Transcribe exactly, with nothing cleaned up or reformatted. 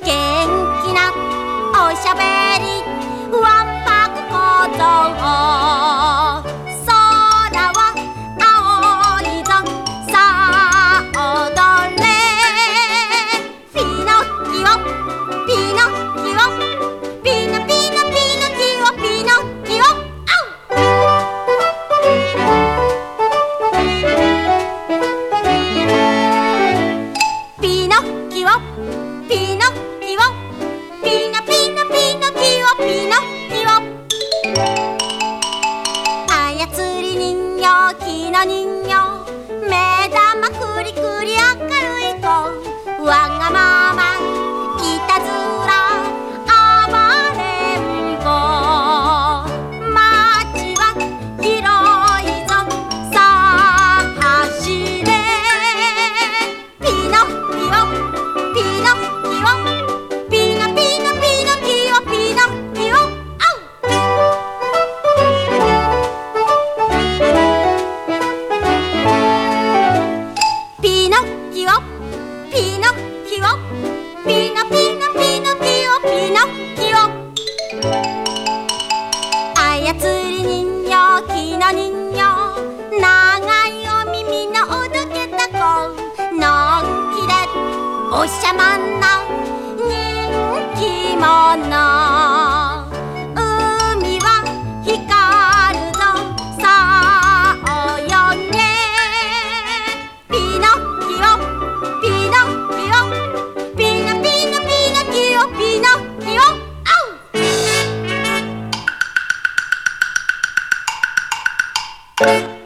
元気なおしゃべりわんぱく小僧、空は青いぞさあ踊れ、ピノキオピノキオピノピノピノキオピノキオ、ピノキオピノキオピノピノピノキオピノキオ、操り人形木の人形目玉くりくり明るい子、わがままいたずら暴れん坊、街は広いぞさあ走れ、ピノキオピノキオピノピノピノキオピノキオ、ピノキオピノキオピノピノピノキオピノキオ、操り人形木の人形長いお耳のおどけた子、のんきでおしゃまな人気者、海は光るぞさあ泳げ、ピノキオピノキオピノピノピノキオピノキオ、あう